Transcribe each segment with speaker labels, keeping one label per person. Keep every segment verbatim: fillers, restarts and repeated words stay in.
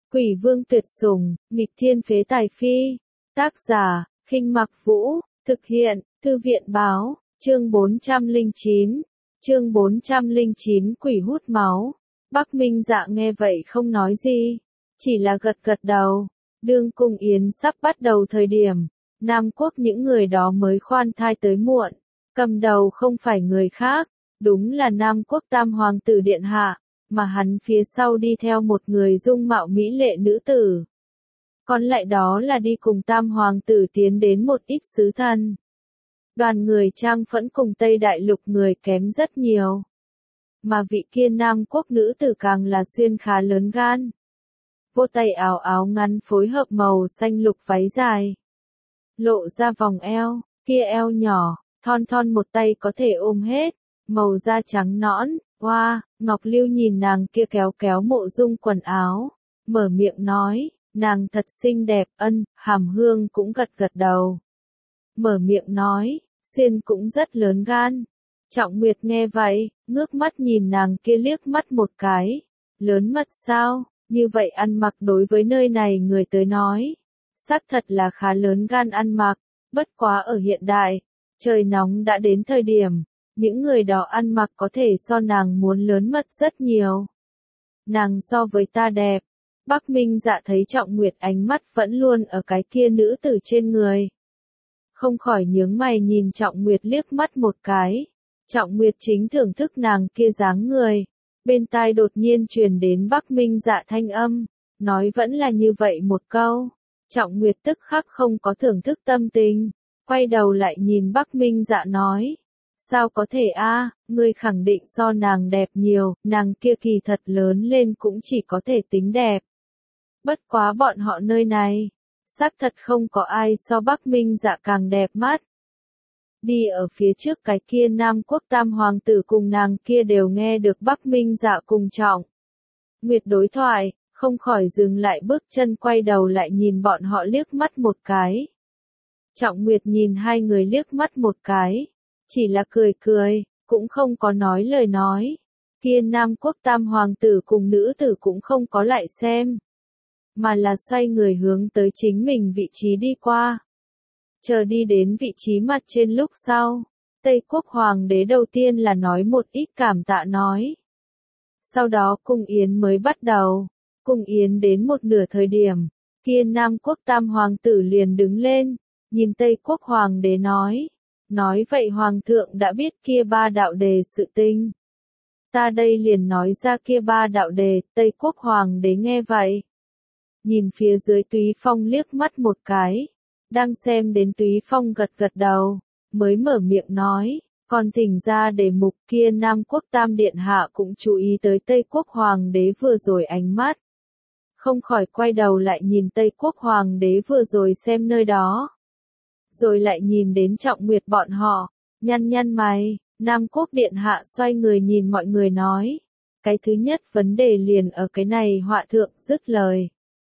Speaker 1: Quỷ vương tuyệt sủng, nghịch thiên phế tài phi. Tác giả, Khinh Mặc Vũ, thực hiện, Thư viện báo, chương bốn trăm lẻ chín. Chương bốn trăm lẻ chín Quỷ hút máu. Bắc Minh Dạ nghe vậy không nói gì, chỉ là gật gật đầu. Đương cung yến sắp bắt đầu thời điểm, Nam Quốc những người đó mới khoan thai tới muộn. Cầm đầu không phải người khác, đúng là Nam Quốc Tam Hoàng tử Điện Hạ, mà hắn phía sau đi theo một người dung mạo mỹ lệ nữ tử. Còn lại đó là đi cùng Tam Hoàng tử tiến đến một ít sứ thần. Đoàn người trang phẫn cùng Tây Đại Lục người kém rất nhiều. Mà vị kia Nam Quốc nữ tử càng là xuyên khá lớn gan. Vô tay áo áo ngắn phối hợp màu xanh lục váy dài. Lộ ra vòng eo, kia eo nhỏ, thon thon một tay có thể ôm hết, màu da trắng nõn, hoa, wow, Ngọc Lưu nhìn nàng kia kéo kéo mộ dung quần áo, mở miệng nói, nàng thật xinh đẹp, ân, Hàm Hương cũng gật gật đầu. Mở miệng nói, Xuyên cũng rất lớn gan. Trọng Nguyệt nghe vậy, ngước mắt nhìn nàng kia liếc mắt một cái, lớn mật sao, như vậy ăn mặc đối với nơi này người tới nói, xác thật là khá lớn gan ăn mặc, bất quá ở hiện đại, trời nóng đã đến thời điểm, những người đó ăn mặc có thể so nàng muốn lớn mật rất nhiều. Nàng so với ta đẹp. Bắc Minh Dạ thấy Trọng Nguyệt ánh mắt vẫn luôn ở cái kia nữ tử trên người. Không khỏi nhướng mày nhìn Trọng Nguyệt liếc mắt một cái. Trọng Nguyệt chính thưởng thức nàng kia dáng người. Bên tai đột nhiên truyền đến Bắc Minh Dạ thanh âm, nói vẫn là như vậy một câu. Trọng Nguyệt tức khắc không có thưởng thức tâm tình, quay đầu lại nhìn Bắc Minh Dạ nói. Sao có thể a, à, ngươi khẳng định so nàng đẹp nhiều, nàng kia kỳ thật lớn lên cũng chỉ có thể tính đẹp. Bất quá bọn họ nơi này, xác thật không có ai so Bắc Minh Dạ càng đẹp mắt. Đi ở phía trước cái kia Nam Quốc Tam Hoàng tử cùng nàng kia đều nghe được Bắc Minh Dạ cùng Trọng Nguyệt đối thoại, không khỏi dừng lại bước chân quay đầu lại nhìn bọn họ liếc mắt một cái. Trọng Nguyệt nhìn hai người liếc mắt một cái, chỉ là cười cười, cũng không có nói lời nói. Kia Nam Quốc Tam Hoàng tử cùng nữ tử cũng không có lại xem, mà là xoay người hướng tới chính mình vị trí đi qua. Chờ đi đến vị trí mặt trên lúc sau, Tây Quốc Hoàng đế đầu tiên là nói một ít cảm tạ nói. Sau đó cung yến mới bắt đầu. Cung yến đến một nửa thời điểm, kia Nam Quốc Tam Hoàng tử liền đứng lên, nhìn Tây Quốc Hoàng đế nói. Nói vậy Hoàng thượng đã biết kia ba đạo đề sự tình. Ta đây liền nói ra kia ba đạo đề, Tây Quốc Hoàng đế nghe vậy. Nhìn phía dưới Túy Phong liếc mắt một cái, đang xem đến Túy Phong gật gật đầu, mới mở miệng nói, còn thỉnh ra đề mục kia Nam Quốc Tam Điện Hạ cũng chú ý tới Tây Quốc Hoàng đế vừa rồi ánh mắt. Không khỏi quay đầu lại nhìn Tây Quốc Hoàng đế vừa rồi xem nơi đó. Rồi lại nhìn đến Trọng Nguyệt bọn họ, nhăn nhăn mày, Nam Quốc Điện Hạ xoay người nhìn mọi người nói. Cái thứ nhất vấn đề liền ở cái này họa thượng dứt lời.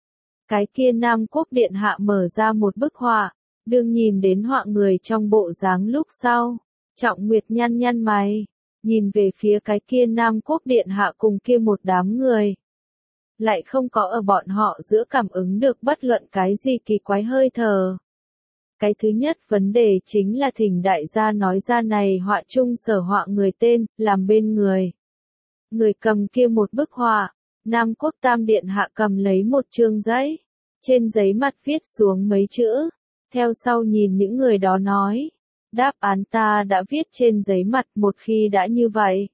Speaker 1: Cái kia Nam Quốc Điện Hạ mở ra một bức họa, đương nhìn đến họa người trong bộ dáng lúc sau. Trọng Nguyệt nhăn nhăn mày, nhìn về phía cái kia Nam Quốc Điện Hạ cùng kia một đám người. Lại không có ở bọn họ giữa cảm ứng được bất luận cái gì kỳ quái hơi thở. Cái thứ nhất vấn đề chính là thỉnh đại gia nói ra này họa chung sở họa người tên, làm bên người. Người cầm kia một bức họa, Nam Quốc Tam Điện Hạ cầm lấy một chương giấy, trên giấy mặt viết xuống mấy chữ, theo sau nhìn những người đó nói, đáp án ta đã viết trên giấy mặt một khi đã như vậy.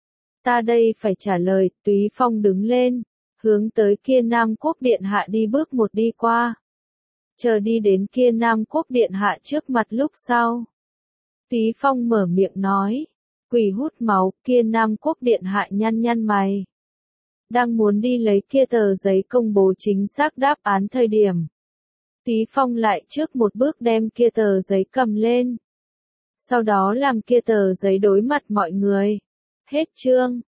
Speaker 1: Ta đây phải trả lời, Túy Phong đứng lên, hướng tới kia Nam Quốc Điện Hạ đi bước một đi qua. Chờ đi đến kia Nam Quốc Điện Hạ trước mặt lúc sau. Túy Phong mở miệng nói, quỷ hút máu, kia Nam Quốc Điện Hạ nhăn nhăn mày. Đang muốn đi lấy kia tờ giấy công bố chính xác đáp án thời điểm. Túy Phong lại trước một bước đem kia tờ giấy cầm lên. Sau đó làm kia tờ giấy đối mặt mọi người. Hết chương.